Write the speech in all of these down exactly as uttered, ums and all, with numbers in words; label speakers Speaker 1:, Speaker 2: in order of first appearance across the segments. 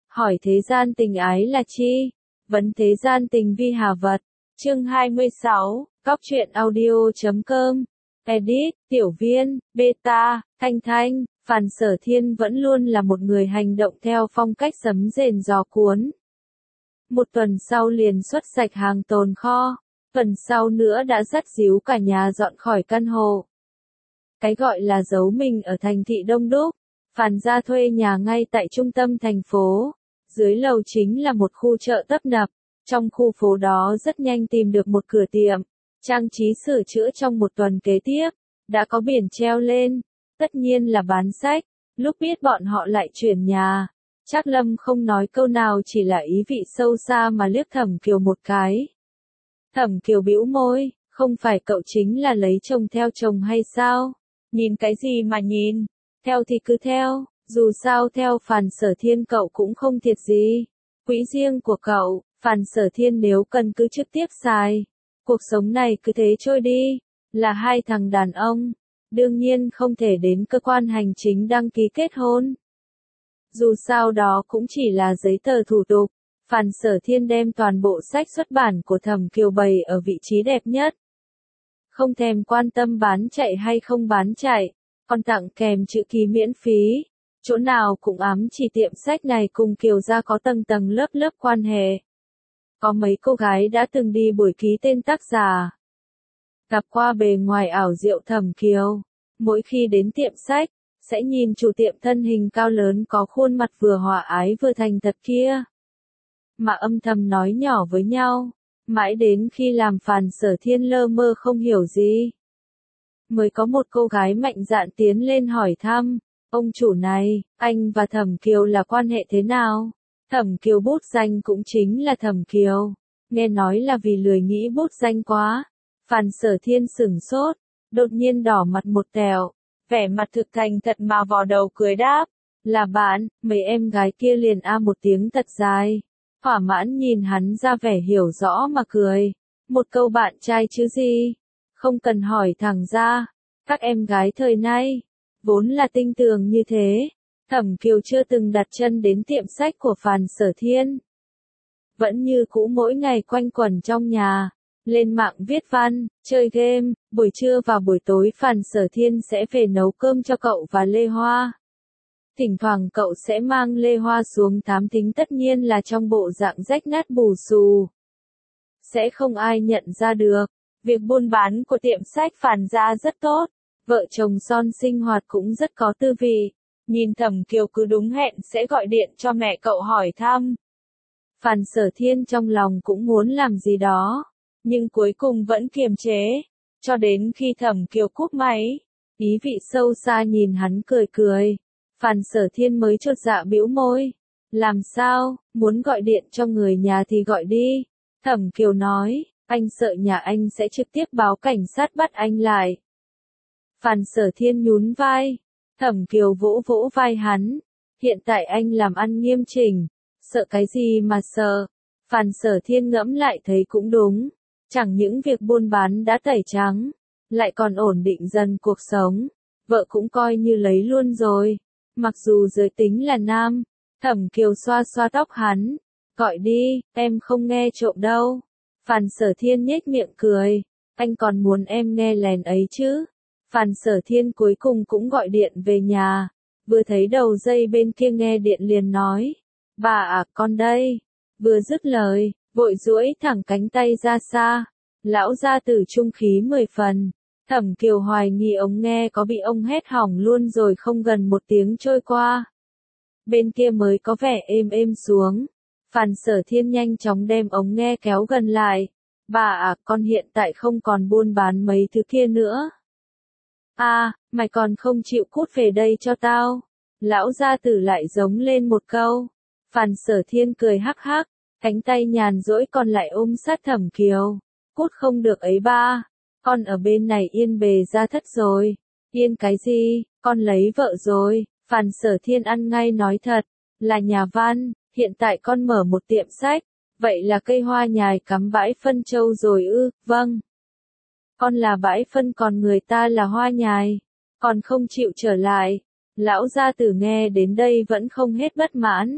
Speaker 1: hỏi thế gian tình ái là chi? Vấn thế gian tình vi hà vật. Chương hai mươi sáu, Cóc truyện audio chấm com. Edit, Tiểu Viên, Beta, Thanh Thanh, Phàn Sở Thiên vẫn luôn là một người hành động theo phong cách sấm rền gió cuốn. Một tuần sau liền xuất sạch hàng tồn kho, tuần sau nữa đã dắt díu cả nhà dọn khỏi căn hộ. Cái gọi là giấu mình ở thành thị đông đúc, Phàn gia thuê nhà ngay tại trung tâm thành phố, dưới lầu chính là một khu chợ tấp nập, trong khu phố đó rất nhanh tìm được một cửa tiệm, trang trí sửa chữa trong một tuần kế tiếp, đã có biển treo lên, tất nhiên là bán sách, lúc biết bọn họ lại chuyển nhà. Trác Lâm không nói câu nào chỉ là ý vị sâu xa mà liếc Thẩm Kiều một cái. Thẩm Kiều bĩu môi, không phải cậu chính là lấy chồng theo chồng hay sao? Nhìn cái gì mà nhìn? Theo thì cứ theo, dù sao theo Phàn Sở Thiên cậu cũng không thiệt gì. Quỹ riêng của cậu, Phàn Sở Thiên nếu cần cứ trực tiếp xài. Cuộc sống này cứ thế trôi đi, là hai thằng đàn ông. Đương nhiên không thể đến cơ quan hành chính đăng ký kết hôn. Dù sao đó cũng chỉ là giấy tờ thủ tục, Phàn Sở Thiên đem toàn bộ sách xuất bản của Thẩm Kiều bày ở vị trí đẹp nhất. Không thèm quan tâm bán chạy hay không bán chạy, còn tặng kèm chữ ký miễn phí. Chỗ nào cũng ám chỉ tiệm sách này cùng Kiều gia có tầng tầng lớp lớp quan hệ. Có mấy cô gái đã từng đi buổi ký tên tác giả. Gặp qua bề ngoài ảo diệu Thẩm Kiều, mỗi khi đến tiệm sách, sẽ nhìn chủ tiệm thân hình cao lớn có khuôn mặt vừa hòa ái vừa thành thật kia. Mà âm thầm nói nhỏ với nhau, mãi đến khi làm Phàn Sở Thiên lơ mơ không hiểu gì. Mới có một cô gái mạnh dạn tiến lên hỏi thăm, ông chủ này, anh và Thẩm Kiều là quan hệ thế nào? Thẩm Kiều bút danh cũng chính là Thẩm Kiều, nghe nói là vì lười nghĩ bút danh quá. Phàn Sở Thiên sửng sốt, đột nhiên đỏ mặt một tẹo, vẻ mặt thực thành thật mà vò đầu cười đáp, là bạn. Mấy em gái kia liền a một tiếng thật dài, thỏa mãn nhìn hắn ra vẻ hiểu rõ mà cười, một câu bạn trai chứ gì, không cần hỏi thẳng ra, các em gái thời nay, vốn là tinh tường như thế. Thẩm Kiều chưa từng đặt chân đến tiệm sách của Phàn Sở Thiên. Vẫn như cũ mỗi ngày quanh quẩn trong nhà, lên mạng viết văn, chơi game, buổi trưa và buổi tối Phàn Sở Thiên sẽ về nấu cơm cho cậu và Lê Hoa. Thỉnh thoảng cậu sẽ mang Lê Hoa xuống thám thính, tất nhiên là trong bộ dạng rách nát bù xù. Sẽ không ai nhận ra được, việc buôn bán của tiệm sách Phàn gia rất tốt, vợ chồng son sinh hoạt cũng rất có tư vị. Nhìn Thẩm Kiều cứ đúng hẹn sẽ gọi điện cho mẹ cậu hỏi thăm. Phàn Sở Thiên trong lòng cũng muốn làm gì đó, nhưng cuối cùng vẫn kiềm chế, cho đến khi Thẩm Kiều cúp máy, ý vị sâu xa nhìn hắn cười cười, Phàn Sở Thiên mới chột dạ bĩu môi. Làm sao, muốn gọi điện cho người nhà thì gọi đi. Thẩm Kiều nói, anh sợ nhà anh sẽ trực tiếp báo cảnh sát bắt anh lại. Phàn Sở Thiên nhún vai. Thẩm Kiều vỗ vỗ vai hắn, hiện tại anh làm ăn nghiêm chỉnh, sợ cái gì mà sợ. Phàn Sở Thiên ngẫm lại thấy cũng đúng, chẳng những việc buôn bán đã tẩy trắng, lại còn ổn định dần cuộc sống, vợ cũng coi như lấy luôn rồi, mặc dù giới tính là nam. Thẩm Kiều xoa xoa tóc hắn, gọi đi, em không nghe trộm đâu. Phàn Sở Thiên nhếch miệng cười, anh còn muốn em nghe lén ấy chứ. Phàn Sở Thiên cuối cùng cũng gọi điện về nhà, vừa thấy đầu dây bên kia nghe điện liền nói, bà à, con đây. Vừa dứt lời, vội duỗi thẳng cánh tay ra xa, lão gia tử trung khí mười phần. Thẩm Kiều hoài nghi ống nghe có bị ông hét hỏng luôn rồi, không gần một tiếng trôi qua. Bên kia mới có vẻ êm êm xuống. Phàn Sở Thiên nhanh chóng đem ống nghe kéo gần lại. Bà à, con hiện tại không còn buôn bán mấy thứ kia nữa. À, mày còn không chịu cút về đây cho tao. Lão gia tử lại giống lên một câu. Phàn Sở Thiên cười hắc hắc, cánh tay nhàn rỗi còn lại ôm sát Thẩm Kiều. Cút không được ấy ba, con ở bên này yên bề ra thất rồi. Yên cái gì, con lấy vợ rồi. Phàn Sở Thiên ăn ngay nói thật, là nhà văn, hiện tại con mở một tiệm sách, vậy là cây hoa nhài cắm bãi phân châu rồi ư? Vâng. Con là bãi phân còn người ta là hoa nhài, còn không chịu trở lại. Lão gia tử nghe đến đây vẫn không hết bất mãn,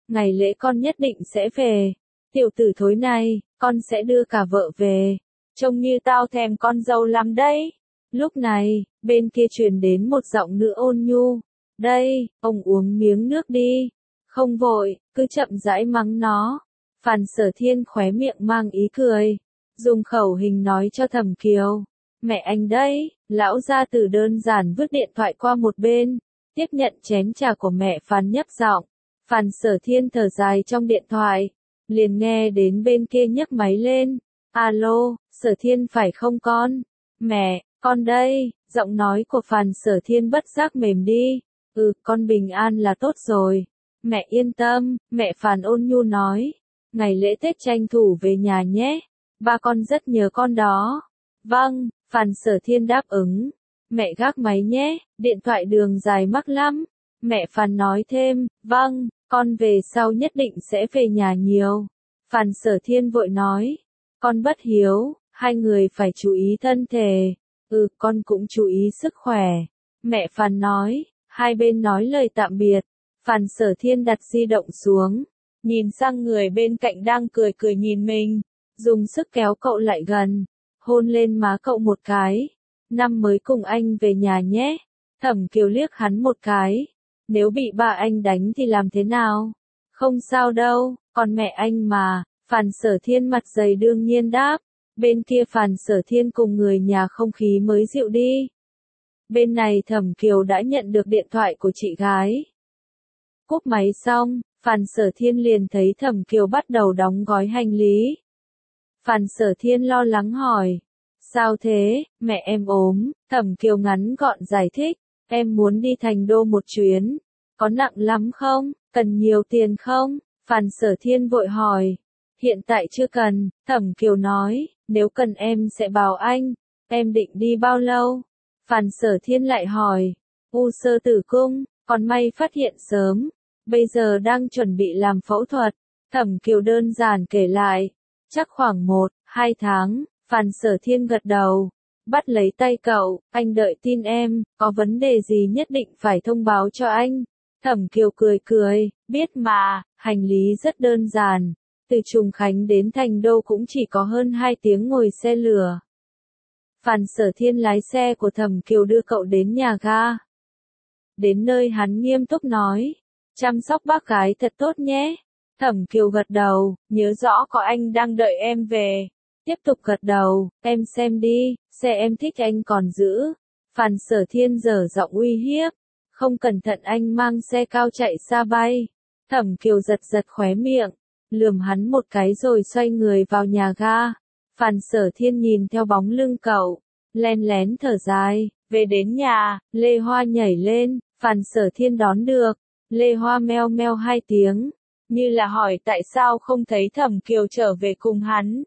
Speaker 1: ngày lễ con nhất định sẽ về. Tiểu tử thối này, con sẽ đưa cả vợ về. Trông như tao thèm con dâu lắm đấy. Lúc này, bên kia truyền đến một giọng nữ ôn nhu. Đây, ông uống miếng nước đi. Không vội, cứ chậm rãi mắng nó. Phan Sở Thiên khóe miệng mang ý cười. Dùng khẩu hình nói cho Thẩm Kiều. Mẹ anh đây, lão gia tử đơn giản vứt điện thoại qua một bên. Tiếp nhận chén trà của mẹ Phan nhấp giọng. Phan Sở Thiên thở dài trong điện thoại. Liền nghe đến bên kia nhấc máy lên. Alo, Sở Thiên phải không con? Mẹ, con đây. Giọng nói của Phan Sở Thiên bất giác mềm đi. Ừ, con bình an là tốt rồi. Mẹ yên tâm, mẹ Phan ôn nhu nói. Ngày lễ Tết tranh thủ về nhà nhé. Ba con rất nhớ con đó. Vâng, Phan Sở Thiên đáp ứng. Mẹ gác máy nhé, điện thoại đường dài mắc lắm. Mẹ Phan nói thêm, vâng, con về sau nhất định sẽ về nhà nhiều. Phan Sở Thiên vội nói, con bất hiếu, hai người phải chú ý thân thể. Ừ, con cũng chú ý sức khỏe. Mẹ Phan nói, hai bên nói lời tạm biệt. Phan Sở Thiên đặt di động xuống, nhìn sang người bên cạnh đang cười cười nhìn mình, dùng sức kéo cậu lại gần, hôn lên má cậu một cái. Năm mới cùng anh về nhà nhé. Thẩm Kiều liếc hắn một cái. Nếu bị ba anh đánh thì làm thế nào? Không sao đâu, còn mẹ anh mà. Phan Sở Thiên mặt dày đương nhiên đáp. Bên kia Phan Sở Thiên cùng người nhà không khí mới dịu đi. Bên này Thẩm Kiều đã nhận được điện thoại của chị gái. Cúp máy xong, Phan Sở Thiên liền thấy Thẩm Kiều bắt đầu đóng gói hành lý. Phan Sở Thiên lo lắng hỏi. Sao thế, mẹ em ốm, Thẩm Kiều ngắn gọn giải thích. Em muốn đi Thành Đô một chuyến. Có nặng lắm không, cần nhiều tiền không? Phan Sở Thiên vội hỏi. Hiện tại chưa cần, Thẩm Kiều nói, nếu cần em sẽ bảo anh. Em định đi bao lâu? Phan Sở Thiên lại hỏi. U xơ tử cung, còn may phát hiện sớm. Bây giờ đang chuẩn bị làm phẫu thuật. Thẩm Kiều đơn giản kể lại. Chắc khoảng một, hai tháng. Phan Sở Thiên gật đầu. Bắt lấy tay cậu, anh đợi tin em, có vấn đề gì nhất định phải thông báo cho anh. Thẩm Kiều cười cười, biết mà, hành lý rất đơn giản. Từ Trùng Khánh đến Thành Đô cũng chỉ có hơn hai tiếng ngồi xe lửa. Phan Sở Thiên lái xe của Thẩm Kiều đưa cậu đến nhà ga. Đến nơi hắn nghiêm túc nói, chăm sóc bác gái thật tốt nhé. Thẩm Kiều gật đầu, nhớ rõ có anh đang đợi em về. Tiếp tục gật đầu, em xem đi, xe em thích anh còn giữ. Phan Sở Thiên dở giọng uy hiếp. Không cẩn thận anh mang xe cao chạy xa bay. Thẩm Kiều giật giật khóe miệng, lườm hắn một cái rồi xoay người vào nhà ga. Phan Sở Thiên nhìn theo bóng lưng cậu, len lén thở dài. Về đến nhà, Lê Hoa nhảy lên, Phan Sở Thiên đón được. Lê Hoa meo meo hai tiếng, như là hỏi tại sao không thấy Thẩm Kiều trở về cùng hắn.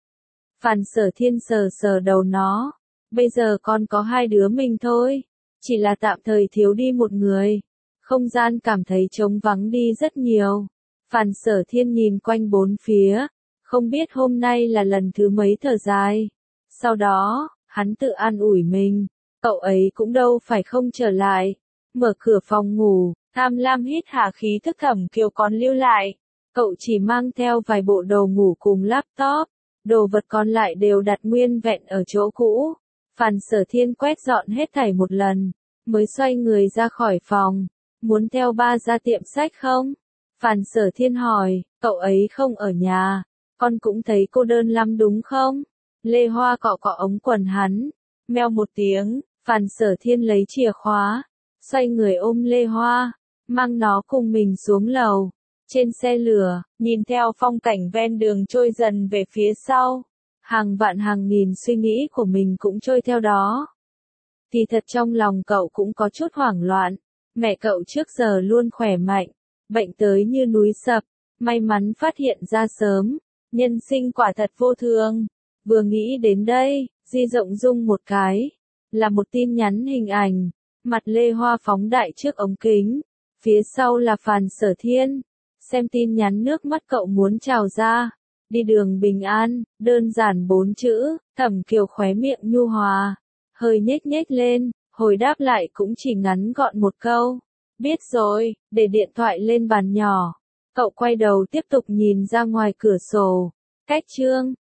Speaker 1: Phan Sở Thiên sờ sờ đầu nó. Bây giờ con có hai đứa mình thôi. Chỉ là tạm thời thiếu đi một người. Không gian cảm thấy trống vắng đi rất nhiều. Phan Sở Thiên nhìn quanh bốn phía. Không biết hôm nay là lần thứ mấy thở dài. Sau đó, hắn tự an ủi mình. Cậu ấy cũng đâu phải không trở lại. Mở cửa phòng ngủ, tham lam hít hà khí thức Thẩm Kiều còn lưu lại. Cậu chỉ mang theo vài bộ đồ ngủ cùng laptop. Đồ vật còn lại đều đặt nguyên vẹn ở chỗ cũ. Phan Sở Thiên quét dọn hết thảy một lần, mới xoay người ra khỏi phòng. Muốn theo ba ra tiệm sách không? Phan Sở Thiên hỏi, cậu ấy không ở nhà. Con cũng thấy cô đơn lắm đúng không? Lê Hoa cọ cọ ống quần hắn. Meo một tiếng, Phan Sở Thiên lấy chìa khóa. Xoay người ôm Lê Hoa, mang nó cùng mình xuống lầu. Trên xe lửa, nhìn theo phong cảnh ven đường trôi dần về phía sau. Hàng vạn hàng nghìn suy nghĩ của mình cũng trôi theo đó. Thì thật trong lòng cậu cũng có chút hoảng loạn. Mẹ cậu trước giờ luôn khỏe mạnh. Bệnh tới như núi sập. May mắn phát hiện ra sớm. Nhân sinh quả thật vô thường. Vừa nghĩ đến đây, di rộng rung một cái. Là một tin nhắn hình ảnh. Mặt Lê Hoa phóng đại trước ống kính. Phía sau là Phan Sở Thiên. Xem tin nhắn nước mắt cậu muốn trào ra. Đi đường bình an, đơn giản bốn chữ. Thẩm Kiều khóe miệng nhu hòa, hơi nhếch nhếch lên, hồi đáp lại cũng chỉ ngắn gọn một câu. Biết rồi, để điện thoại lên bàn nhỏ. Cậu quay đầu tiếp tục nhìn ra ngoài cửa sổ. Cách chương